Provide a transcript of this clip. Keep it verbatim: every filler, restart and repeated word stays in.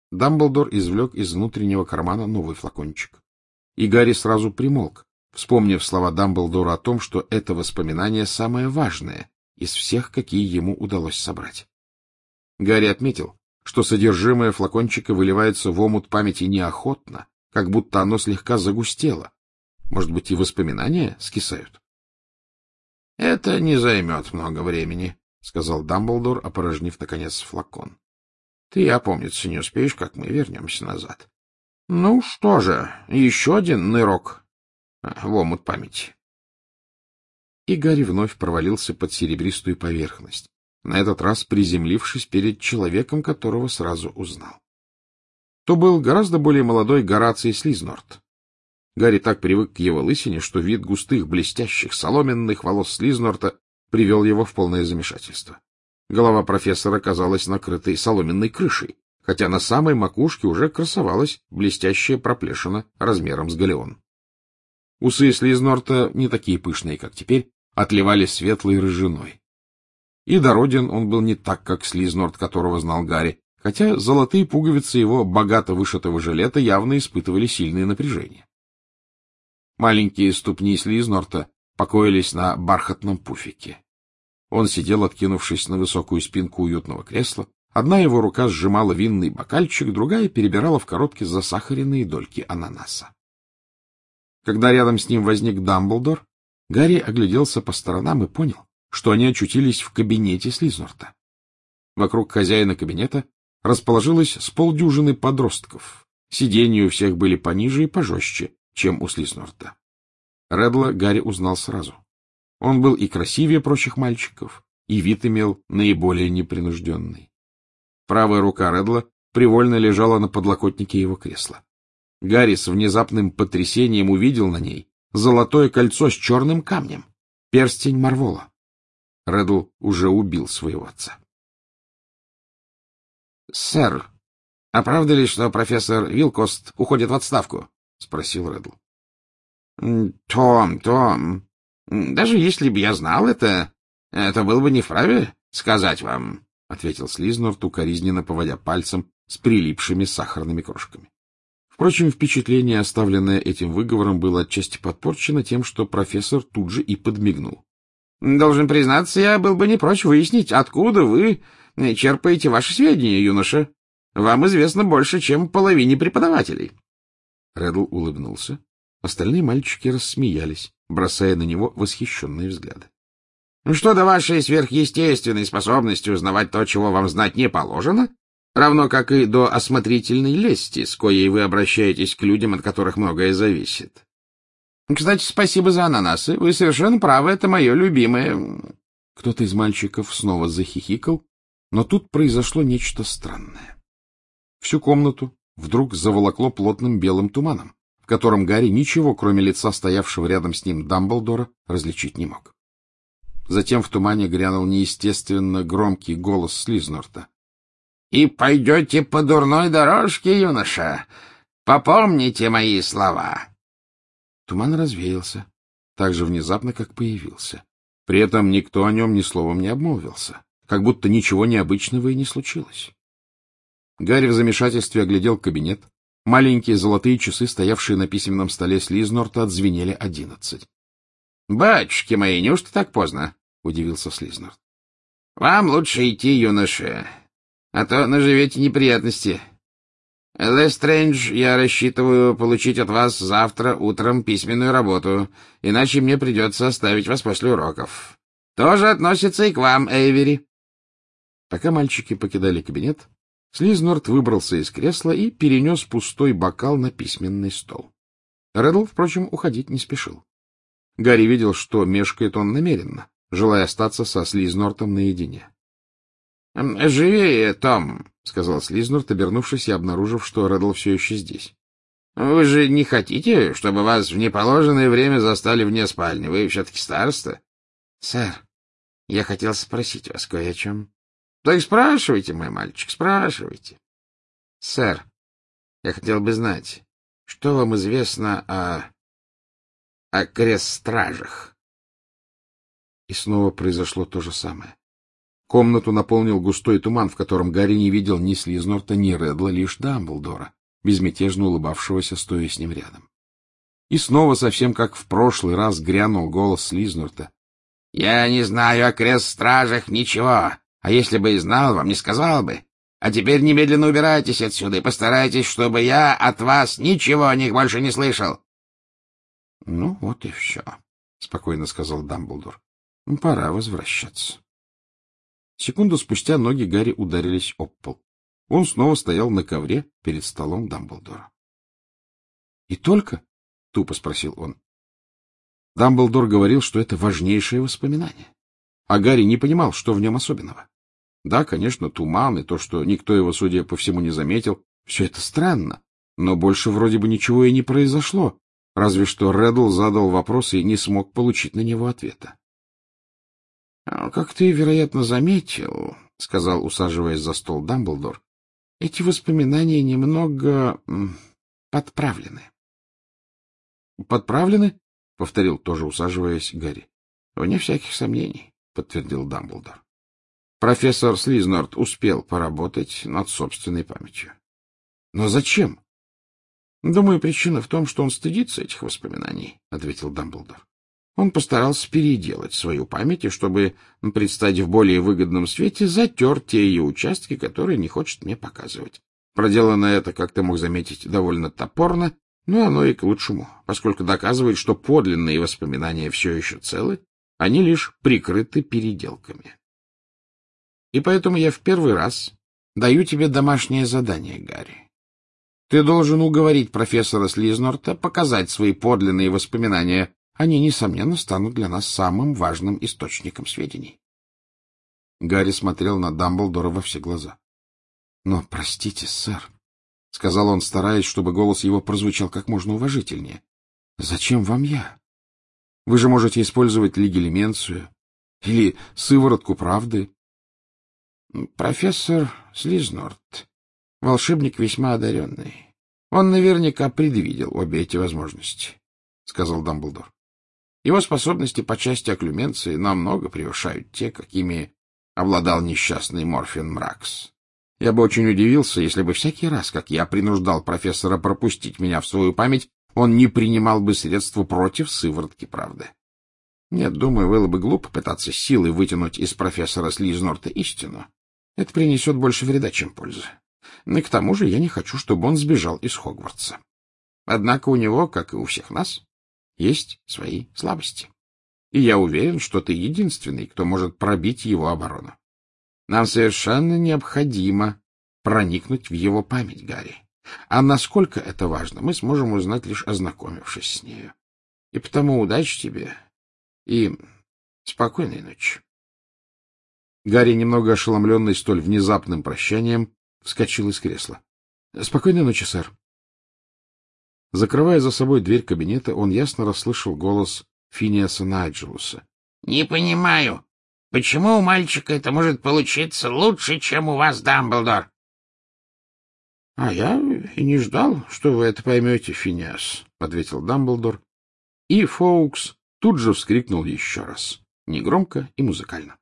Дамблдор извлек из внутреннего кармана новый флакончик. И Гарри сразу примолк, вспомнив слова Дамблдора о том, что это воспоминание самое важное из всех, какие ему удалось собрать. Гарри отметил, что содержимое флакончика выливается в омут памяти неохотно, как будто оно слегка загустело. Может быть, и воспоминания скисают? — Это не займет много времени, — сказал Дамблдор, опорожнив, наконец, флакон. — Ты опомниться не успеешь, как мы вернемся назад. Ну что же, еще один нырок в омут памяти. И Гарри вновь провалился под серебристую поверхность, на этот раз приземлившись перед человеком, которого сразу узнал. То был гораздо более молодой Гораций Слизнорт. Гарри так привык к его лысине, что вид густых, блестящих, соломенных волос Слизнорта привел его в полное замешательство. Голова профессора казалась накрытой соломенной крышей, хотя на самой макушке уже красовалась блестящая проплешина размером с галеон. Усы Слизнорта, не такие пышные, как теперь, отливали светлой рыжиной. И дороден он был не так, как Слизнорт, которого знал Гарри, хотя золотые пуговицы его богато вышитого жилета явно испытывали сильное напряжение. Маленькие ступни Слизнорта покоились на бархатном пуфике. Он сидел, откинувшись на высокую спинку уютного кресла. Одна его рука сжимала винный бокальчик, другая перебирала в коробке засахаренные дольки ананаса. Когда рядом с ним возник Дамблдор, Гарри огляделся по сторонам и понял, что они очутились в кабинете Слизнорта. Вокруг хозяина кабинета расположилось с полдюжины подростков. Сиденья у всех были пониже и пожестче, чем у Слизнорта. Реддла Гарри узнал сразу. Он был и красивее прочих мальчиков, и вид имел наиболее непринужденный. Правая рука Реддла привольно лежала на подлокотнике его кресла. Гарри с внезапным потрясением увидел на ней золотое кольцо с черным камнем, перстень Марвола. Реддл уже убил своего отца. — Сэр, а правда ли, что профессор Вилкост уходит в отставку? — спросил Реддл. — Том, Том, даже если бы я знал это, это было бы не вправе сказать вам, — ответил Слизнорт, укоризненно поводя пальцем с прилипшими сахарными крошками. Впрочем, впечатление, оставленное этим выговором, было отчасти подпорчено тем, что профессор тут же и подмигнул. — Должен признаться, я был бы не прочь выяснить, откуда вы черпаете ваши сведения, юноша. Вам известно больше, чем половине преподавателей. Реддл улыбнулся. Остальные мальчики рассмеялись, бросая на него восхищенные взгляды. — Что до вашей сверхъестественной способности узнавать то, чего вам знать не положено, равно как и до осмотрительной лести, с коей вы обращаетесь к людям, от которых многое зависит. Кстати, спасибо за ананасы. Вы совершенно правы, это мое любимое. Кто-то из мальчиков снова захихикал, но тут произошло нечто странное. Всю комнату вдруг заволокло плотным белым туманом, в котором Гарри ничего, кроме лица стоявшего рядом с ним Дамблдора, различить не мог. Затем в тумане грянул неестественно громкий голос Слизнорта. — И пойдете по дурной дорожке, юноша. Попомните мои слова. Туман развеялся, так же внезапно, как появился. При этом никто о нем ни словом не обмолвился, как будто ничего необычного и не случилось. Гарри в замешательстве оглядел кабинет. Маленькие золотые часы, стоявшие на письменном столе Слизнорта, отзвенели одиннадцать. — Батюшки мои, неужто так поздно? — удивился Слизнорт. — Вам лучше идти, юноша, а то наживете неприятности. Лестрэндж, я рассчитываю получить от вас завтра утром письменную работу, иначе мне придется оставить вас после уроков. Тоже относится и к вам, Эйвери. Пока мальчики покидали кабинет, Слизнорт выбрался из кресла и перенес пустой бокал на письменный стол. Реддл, впрочем, уходить не спешил. Гарри видел, что мешкает он намеренно, желая остаться со Слизнортом наедине. — Живее, Том, — сказал Слизнорт, обернувшись и обнаружив, что Реддл все еще здесь. — Вы же не хотите, чтобы вас в неположенное время застали вне спальни? Вы все-таки староста. — Сэр, я хотел спросить вас кое о чем. — Так спрашивайте, мой мальчик, спрашивайте. — Сэр, я хотел бы знать, что вам известно о... о крестстражах? И снова произошло то же самое. Комнату наполнил густой туман, в котором Гарри не видел ни Слизнорта, ни Редла, лишь Дамблдора, безмятежно улыбавшегося, стоя с ним рядом. И снова, совсем как в прошлый раз, грянул голос Слизнорта. — Я не знаю о крест-стражах ничего, а если бы и знал, вам не сказал бы. А теперь немедленно убирайтесь отсюда и постарайтесь, чтобы я от вас ничего о них больше не слышал. — Ну, вот и все, — спокойно сказал Дамблдор. — Пора возвращаться. Секунду спустя ноги Гарри ударились об пол. Он снова стоял на ковре перед столом Дамблдора. — И только? — тупо спросил он. Дамблдор говорил, что это важнейшее воспоминание. А Гарри не понимал, что в нем особенного. Да, конечно, туман и то, что никто его, судя по всему, не заметил, все это странно, но больше вроде бы ничего и не произошло, разве что Реддл задал вопрос и не смог получить на него ответа. — Как ты, вероятно, заметил, — сказал, усаживаясь за стол Дамблдор, — эти воспоминания немного подправлены. — Подправлены? — повторил, тоже усаживаясь, Гарри. — Вне всяких сомнений, — подтвердил Дамблдор. Профессор Слизнорт успел поработать над собственной памятью. — Но зачем? — Думаю, причина в том, что он стыдится этих воспоминаний, — ответил Дамблдор. Он постарался переделать свою память, и чтобы предстать в более выгодном свете, затер те ее участки, которые не хочет мне показывать. Проделано это, как ты мог заметить, довольно топорно, но оно и к лучшему, поскольку доказывает, что подлинные воспоминания все еще целы, они лишь прикрыты переделками. И поэтому я в первый раз даю тебе домашнее задание, Гарри. Ты должен уговорить профессора Слизнорта показать свои подлинные воспоминания. Они, несомненно, станут для нас самым важным источником сведений. Гарри смотрел на Дамблдора во все глаза. — Но, простите, сэр, — сказал он, стараясь, чтобы голос его прозвучал как можно уважительнее. — Зачем вам я? Вы же можете использовать легилименцию или сыворотку правды. — Профессор Слизнорт, волшебник весьма одаренный. Он наверняка предвидел обе эти возможности, — сказал Дамблдор. Его способности по части окклюменции намного превышают те, какими обладал несчастный Морфин Мракс. Я бы очень удивился, если бы всякий раз, как я принуждал профессора пропустить меня в свою память, он не принимал бы средства против сыворотки правды. Нет, думаю, было бы глупо пытаться силой вытянуть из профессора Слизнорта истину. Это принесет больше вреда, чем пользы. И к тому же я не хочу, чтобы он сбежал из Хогвартса. Однако у него, как и у всех нас, есть свои слабости. И я уверен, что ты единственный, кто может пробить его оборону. Нам совершенно необходимо проникнуть в его память, Гарри. А насколько это важно, мы сможем узнать, лишь ознакомившись с нею. И потому удачи тебе и спокойной ночи. Гарри, немного ошеломленный столь внезапным прощанием, вскочил из кресла. — Спокойной ночи, сэр. Закрывая за собой дверь кабинета, он ясно расслышал голос Финиаса Найджелуса. — Не понимаю, почему у мальчика это может получиться лучше, чем у вас, Дамблдор? — А я и не ждал, что вы это поймете, Финиас, — ответил Дамблдор, и Фоукс тут же вскрикнул еще раз, негромко и музыкально.